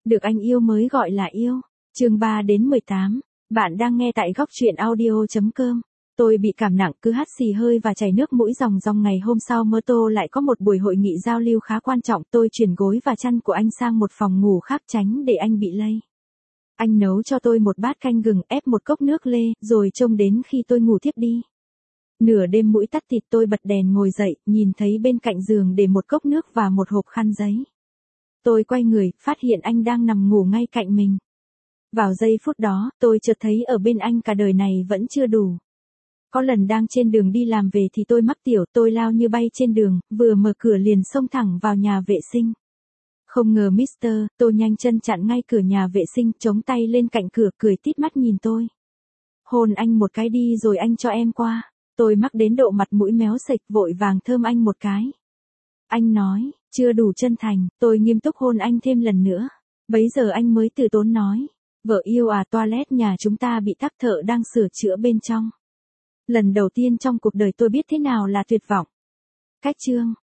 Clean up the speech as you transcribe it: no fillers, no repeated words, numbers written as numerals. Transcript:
Được anh yêu mới gọi là yêu. Chương 3 đến 18. Bạn đang nghe tại góc truyện audio.com. Tôi bị cảm nặng, cứ hắt xì hơi và chảy nước mũi ròng ròng. Ngày hôm sau mơ tô lại có một buổi hội nghị giao lưu khá quan trọng. Tôi chuyển gối và chăn của anh sang một phòng ngủ khác tránh để anh bị lây. Anh nấu cho tôi một bát canh gừng, ép một cốc nước lê, rồi trông đến khi tôi ngủ thiếp đi. Nửa đêm mũi tắt thịt, tôi bật đèn ngồi dậy, nhìn thấy bên cạnh giường để một cốc nước và một hộp khăn giấy. Tôi quay người, phát hiện anh đang nằm ngủ ngay cạnh mình. Vào giây phút đó, tôi chợt thấy ở bên anh cả đời này vẫn chưa đủ. Có lần đang trên đường đi làm về thì tôi mắc tiểu, tôi lao như bay trên đường, vừa mở cửa liền xông thẳng vào nhà vệ sinh. Không ngờ Mr. Tôi nhanh chân chặn ngay cửa nhà vệ sinh, chống tay lên cạnh cửa, cười tít mắt nhìn tôi. Hôn anh một cái đi rồi anh cho em qua. Tôi mắc đến độ mặt mũi méo sệch, vội vàng thơm anh một cái. Anh nói, chưa đủ chân thành. Tôi nghiêm túc hôn anh thêm lần nữa. Bấy giờ anh mới từ tốn nói, vợ yêu à, toilet nhà chúng ta bị tắc, thợ đang sửa chữa bên trong. Lần đầu tiên trong cuộc đời tôi biết thế nào là tuyệt vọng. Cách chương